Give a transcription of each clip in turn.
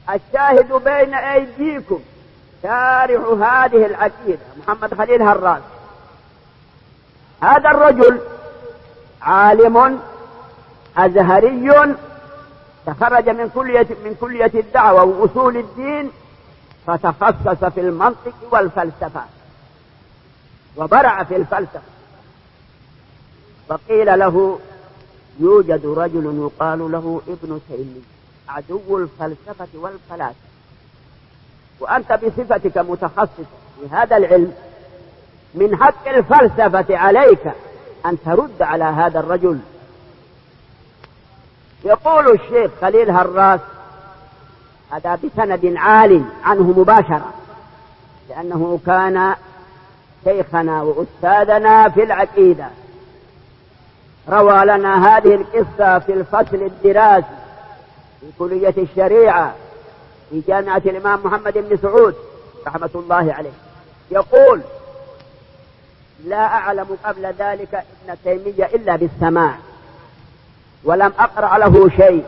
الشاهد بين أيديكم شارح هذه العقيدة محمد خليل هراس. هذا الرجل عالم أزهري تخرج من كلية الدعوة وأصول الدين، فتخصص في المنطق والفلسفة وبرع في الفلسفة. فقيل له يوجد رجل يقال له ابن تيمية عدو الفلسفة والفلاسفة، وأنت بصفتك متخصص في هذا العلم من حق الفلسفة عليك أن ترد على هذا الرجل. يقول الشيخ خليل هراس هذا بسند عال عنه مباشرة، لأنه كان شيخنا وأستاذنا في العقيدة، روى لنا هذه القصة في الفصل الدراسي في كلية الشريعة في جامعة الإمام محمد بن سعود رحمة الله عليه. يقول لا أعلم قبل ذلك ابن تيمية إلا بالسماع، ولم أقرأ له شيء،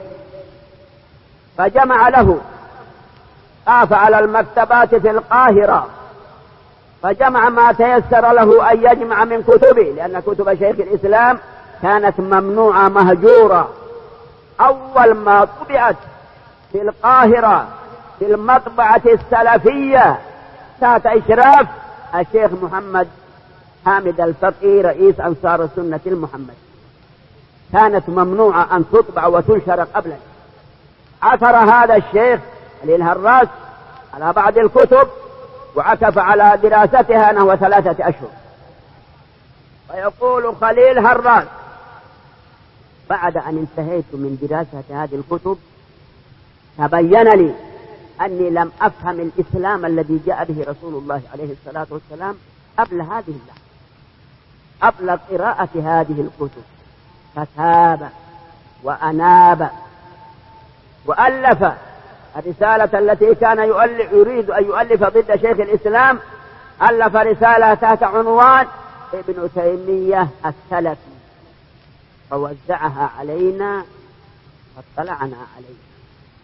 فجمع له، طاف على المكتبات في القاهرة فجمع ما تيسر له أن يجمع من كتبه، لأن كتب شيخ الإسلام كانت ممنوعة مهجورة. أول ما طبعت في القاهرة في المطبعة السلفية تحت إشراف الشيخ محمد حامد الفقي رئيس أنصار السنة المحمد، كانت ممنوعة أن تطبع وتنشر قبلا. عثر هذا الشيخ خليل هراس على بعض الكتب وعكف على دراستها نحو 3 أشهر. ويقول خليل هراس بعد أن انتهيت من دراسة هذه الكتب تبين لي أني لم أفهم الإسلام الذي جاء به رسول الله عليه الصلاة والسلام قبل هذه اللحظة، قبل قراءة هذه الكتب. فتاب وأناب وألف الرسالة التي كان يريد أن يؤلف ضد شيخ الإسلام، ألف رسالة تحت عنوان ابن تيمية السلفي، فوزعها علينا فاطلعنا عليه.